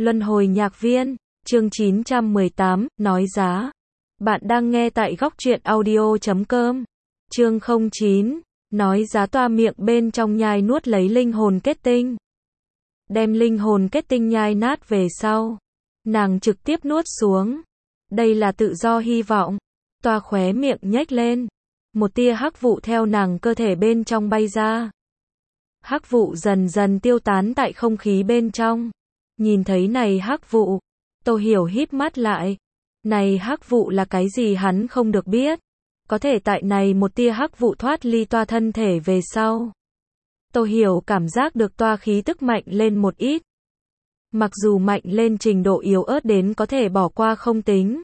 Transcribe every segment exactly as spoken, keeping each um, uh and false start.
Luân hồi nhạc viên, chương chín trăm mười tám, nói giá. Bạn đang nghe tại góc truyện audio chấm com. Chương không chín, nói giá. Toa miệng bên trong nhai nuốt lấy linh hồn kết tinh. Đem linh hồn kết tinh nhai nát về sau, nàng trực tiếp nuốt xuống. Đây là tự do hy vọng. Toa khóe miệng nhếch lên. Một tia hắc vụ theo nàng cơ thể bên trong bay ra. Hắc vụ dần dần tiêu tán tại không khí bên trong. Nhìn thấy này hắc vụ, Tô Hiểu híp mắt lại. Này hắc vụ là cái gì hắn không được biết. Có thể tại này một tia hắc vụ thoát ly toa thân thể về sau. Tô Hiểu cảm giác được toa khí tức mạnh lên một ít. Mặc dù mạnh lên trình độ yếu ớt đến có thể bỏ qua không tính.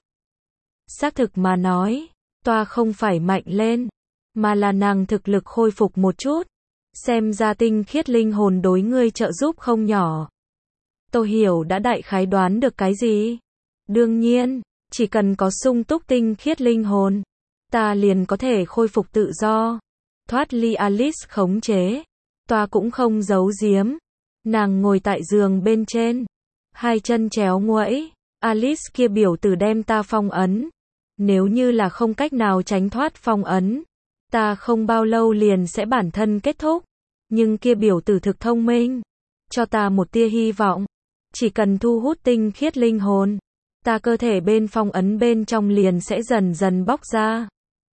Xác thực mà nói, toa không phải mạnh lên, mà là nàng thực lực khôi phục một chút. Xem ra tinh khiết linh hồn đối ngươi trợ giúp không nhỏ. Tô Hiểu đã đại khái đoán được cái gì. Đương nhiên, chỉ cần có sung túc tinh khiết linh hồn, ta liền có thể khôi phục tự do. Thoát ly Alice khống chế. Toa cũng không giấu giếm. Nàng ngồi tại giường bên trên, hai chân chéo nguẫy. Alice kia biểu tử đem ta phong ấn. Nếu như là không cách nào tránh thoát phong ấn, ta không bao lâu liền sẽ bản thân kết thúc. Nhưng kia biểu tử thực thông minh, cho ta một tia hy vọng. Chỉ cần thu hút tinh khiết linh hồn, ta cơ thể bên phong ấn bên trong liền sẽ dần dần bóc ra.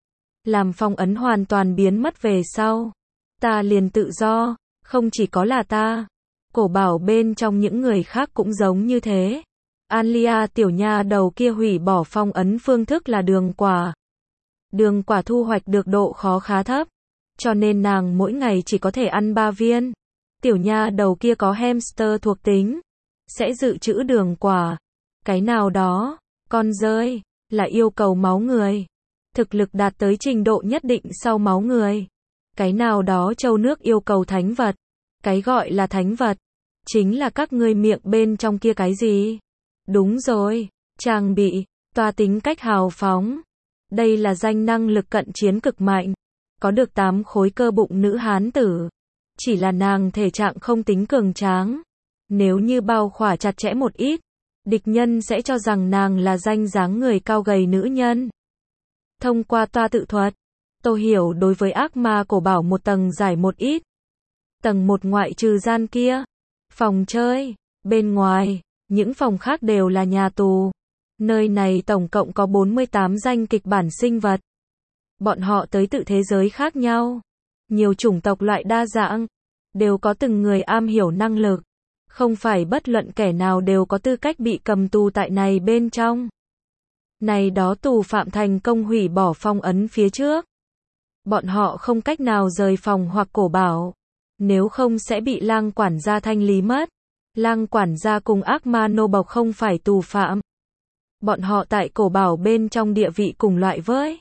Làm phong ấn hoàn toàn biến mất về sau, ta liền tự do. Không chỉ có là ta, cổ bảo bên trong những người khác cũng giống như thế. Alia tiểu nha đầu kia hủy bỏ phong ấn phương thức là đường quả. Đường quả thu hoạch được độ khó khá thấp, cho nên nàng mỗi ngày chỉ có thể ăn ba viên. Tiểu nha đầu kia có hamster thuộc tính, sẽ dự trữ đường quả. Cái nào đó, con rơi, là yêu cầu máu người. Thực lực đạt tới trình độ nhất định sau máu người. Cái nào đó châu nước yêu cầu thánh vật. Cái gọi là thánh vật, chính là các ngươi miệng bên trong kia cái gì? Đúng rồi, trang bị. Toa tính cách hào phóng. Đây là danh năng lực cận chiến cực mạnh. Có được tám khối cơ bụng nữ hán tử. Chỉ là nàng thể trạng không tính cường tráng. Nếu như bao khỏa chặt chẽ một ít, địch nhân sẽ cho rằng nàng là danh dáng người cao gầy nữ nhân. Thông qua toa tự thuật, Tô Hiểu đối với ác ma cổ bảo một tầng giải một ít. Tầng một ngoại trừ gian kia, phòng chơi, bên ngoài, những phòng khác đều là nhà tù. Nơi này tổng cộng có bốn mươi tám danh kịch bản sinh vật. Bọn họ tới từ thế giới khác nhau, nhiều chủng tộc loại đa dạng, đều có từng người am hiểu năng lực. Không phải bất luận kẻ nào đều có tư cách bị cầm tù tại này bên trong. Này đó tù phạm thành công hủy bỏ phong ấn phía trước. Bọn họ không cách nào rời phòng hoặc cổ bảo. Nếu không sẽ bị lang quản gia thanh lý mất. Lang quản gia cùng ác ma nô bộc không phải tù phạm. Bọn họ tại cổ bảo bên trong địa vị cùng loại với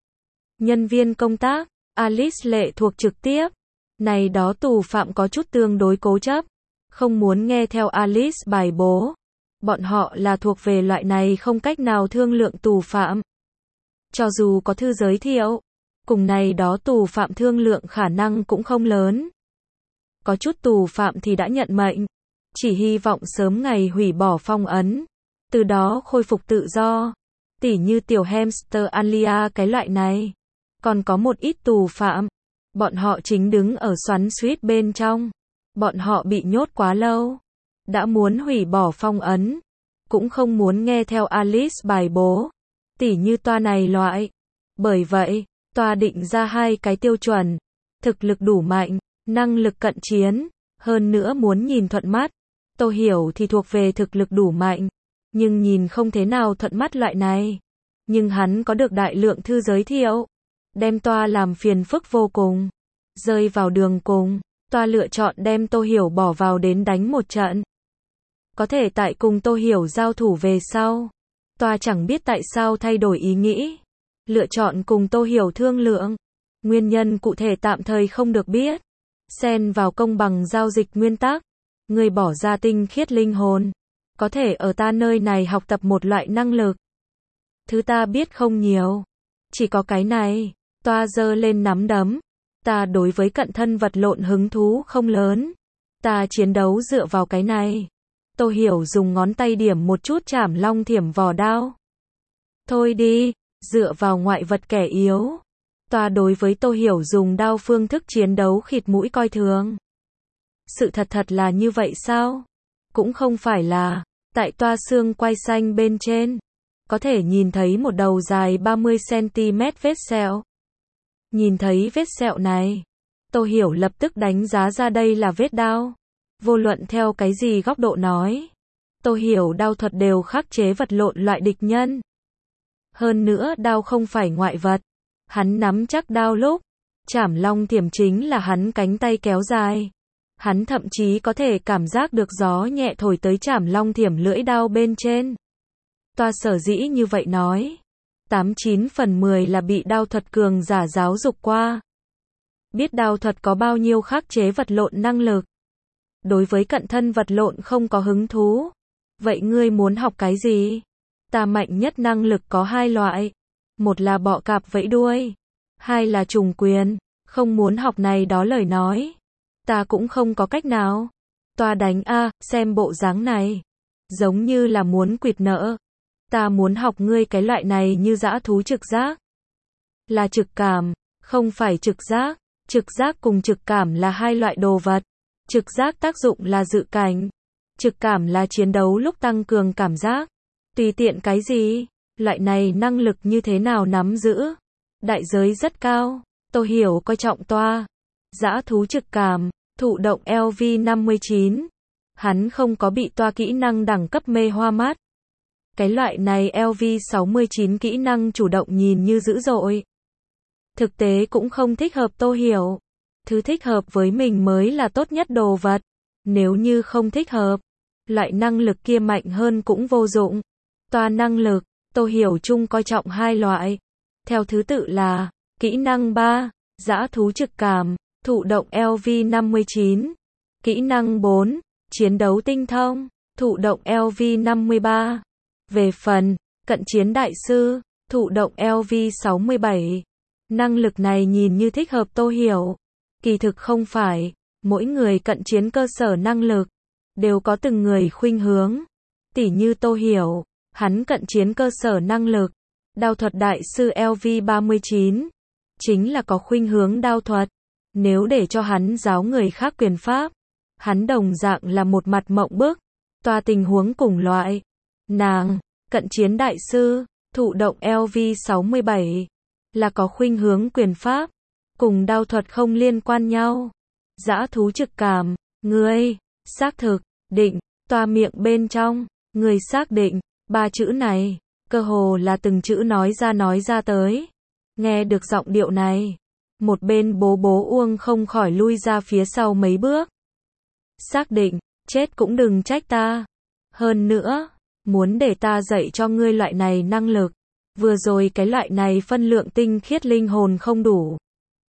nhân viên công tác. Alice lệ thuộc trực tiếp. Này đó tù phạm có chút tương đối cố chấp, không muốn nghe theo Alice bài bố. Bọn họ là thuộc về loại này không cách nào thương lượng tù phạm. Cho dù có thư giới thiệu, cùng này đó tù phạm thương lượng khả năng cũng không lớn. Có chút tù phạm thì đã nhận mệnh, chỉ hy vọng sớm ngày hủy bỏ phong ấn, từ đó khôi phục tự do. Tỉ như tiểu hamster Alia cái loại này. Còn có một ít tù phạm, bọn họ chính đứng ở xoắn xuýt bên trong. Bọn họ bị nhốt quá lâu, đã muốn hủy bỏ phong ấn, cũng không muốn nghe theo Alice bài bố. Tỉ như toa này loại. Bởi vậy, toa định ra hai cái tiêu chuẩn. Thực lực đủ mạnh, năng lực cận chiến, hơn nữa muốn nhìn thuận mắt. Tô Hiểu thì thuộc về thực lực đủ mạnh, nhưng nhìn không thế nào thuận mắt loại này. Nhưng hắn có được đại lượng thư giới thiệu, đem toa làm phiền phức vô cùng. Rơi vào đường cùng, toa lựa chọn đem Tô Hiểu bỏ vào đến đánh một trận. Có thể tại cùng Tô Hiểu giao thủ về sau, toa chẳng biết tại sao thay đổi ý nghĩ. Lựa chọn cùng Tô Hiểu thương lượng. Nguyên nhân cụ thể tạm thời không được biết. Xen vào công bằng giao dịch nguyên tắc. Người bỏ ra tinh khiết linh hồn, có thể ở ta nơi này học tập một loại năng lực. Thứ ta biết không nhiều, chỉ có cái này. Toa giơ lên nắm đấm. Ta đối với cận thân vật lộn hứng thú không lớn. Ta chiến đấu dựa vào cái này. Tô Hiểu dùng ngón tay điểm một chút chảm long thiểm vỏ đao. Thôi đi, dựa vào ngoại vật kẻ yếu. Toa đối với Tô Hiểu dùng đao phương thức chiến đấu khịt mũi coi thường. Sự thật thật là như vậy sao? Cũng không phải là, tại toa xương quai xanh bên trên, có thể nhìn thấy một đầu dài ba mươi xăng-ti-mét vết sẹo. Nhìn thấy vết sẹo này, Tô Hiểu lập tức đánh giá ra đây là vết đao. Vô luận theo cái gì góc độ nói, Tô Hiểu đao thuật đều khắc chế vật lộn loại địch nhân. Hơn nữa đao không phải ngoại vật, hắn nắm chắc đao lúc chảm long thiểm chính là hắn cánh tay kéo dài. Hắn thậm chí có thể cảm giác được gió nhẹ thổi tới chảm long thiểm lưỡi đao bên trên. Toa sở dĩ như vậy nói, tám chín phần mười là bị đao thuật cường giả giáo dục qua. Biết đao thuật có bao nhiêu khắc chế vật lộn năng lực. Đối với cận thân vật lộn không có hứng thú. Vậy ngươi muốn học cái gì? Ta mạnh nhất năng lực có hai loại. Một là bọ cạp vẫy đuôi. Hai là trùng quyền. Không muốn học này đó lời nói. Ta cũng không có cách nào. Toa đánh a, xem bộ dáng này. Giống như là muốn quỵt nợ. Ta muốn học ngươi cái loại này như dã thú trực giác. Là trực cảm, không phải trực giác. Trực giác cùng trực cảm là hai loại đồ vật. Trực giác tác dụng là dự cảnh. Trực cảm là chiến đấu lúc tăng cường cảm giác. Tùy tiện cái gì, loại này năng lực như thế nào nắm giữ. Đại giới rất cao. Tô Hiểu coi trọng toa. Dã thú trực cảm, thụ động L V năm mươi chín. Hắn không có bị toa kỹ năng đẳng cấp mê hoa mắt. Cái loại này L V sáu mươi chín kỹ năng chủ động nhìn như dữ dội. Thực tế cũng không thích hợp Tô Hiểu. Thứ thích hợp với mình mới là tốt nhất đồ vật. Nếu như không thích hợp, loại năng lực kia mạnh hơn cũng vô dụng. Toa năng lực, Tô Hiểu chung coi trọng hai loại. Theo thứ tự là, kỹ năng ba, dã thú trực cảm, thụ động L V năm mươi chín. Kỹ năng bốn, chiến đấu tinh thông, thụ động L V năm mươi ba. Về phần, cận chiến đại sư, thụ động L V sáu mươi bảy. Năng lực này nhìn như thích hợp Tô Hiểu. Kỳ thực không phải, mỗi người cận chiến cơ sở năng lực, đều có từng người khuynh hướng. Tỉ như Tô Hiểu, hắn cận chiến cơ sở năng lực, đao thuật đại sư L V ba mươi chín, chính là có khuynh hướng đao thuật. Nếu để cho hắn giáo người khác quyền pháp, hắn đồng dạng là một mặt mộng bức. Toa tình huống cùng loại. Nàng, cận chiến đại sư, thụ động L V sáu mươi bảy, là có khuynh hướng quyền pháp, cùng đao thuật không liên quan nhau. Dã thú trực cảm, ngươi, xác thực, định, toa miệng bên trong, ngươi xác định, ba chữ này, cơ hồ là từng chữ nói ra nói ra tới. Nghe được giọng điệu này, một bên bố bố Uông không khỏi lui ra phía sau mấy bước. Xác định, chết cũng đừng trách ta. Hơn nữa, muốn để ta dạy cho ngươi loại này năng lực. Vừa rồi cái loại này phân lượng tinh khiết linh hồn không đủ.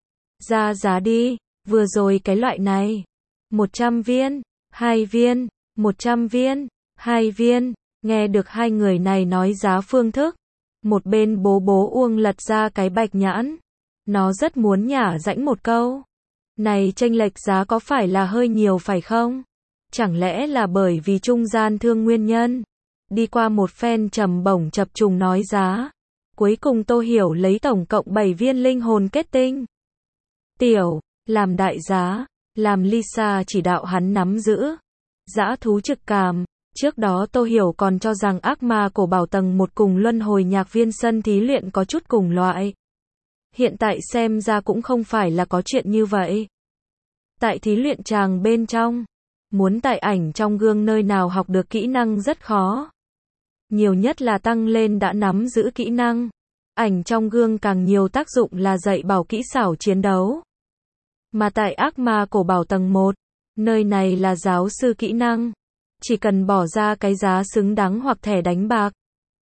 Ra giá đi, vừa rồi cái loại này. một trăm viên, hai viên, một trăm viên, hai viên. Nghe được hai người này nói giá phương thức. Một bên bố bố Uông lật ra cái bạch nhãn. Nó rất muốn nhả rãnh một câu. Này chênh lệch giá có phải là hơi nhiều phải không? Chẳng lẽ là bởi vì trung gian thương nguyên nhân? Đi qua một phen trầm bổng chập trùng nói giá. Cuối cùng Tô Hiểu lấy tổng cộng bảy viên linh hồn kết tinh. Tiểu, làm đại giá, làm Lisa chỉ đạo hắn nắm giữ. Dã thú trực cảm. Trước đó Tô Hiểu còn cho rằng ác ma cổ bảo tầng một cùng luân hồi nhạc viên sân thí luyện có chút cùng loại. Hiện tại xem ra cũng không phải là có chuyện như vậy. Tại thí luyện tràng bên trong, muốn tại ảnh trong gương nơi nào học được kỹ năng rất khó. Nhiều nhất là tăng lên đã nắm giữ kỹ năng. Ảnh trong gương càng nhiều tác dụng là dạy bảo kỹ xảo chiến đấu. Mà tại ác ma cổ bảo tầng một, nơi này là giáo sư kỹ năng. Chỉ cần bỏ ra cái giá xứng đáng hoặc thẻ đánh bạc,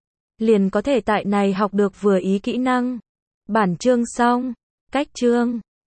liền có thể tại này học được vừa ý kỹ năng. Bản chương xong. Cách chương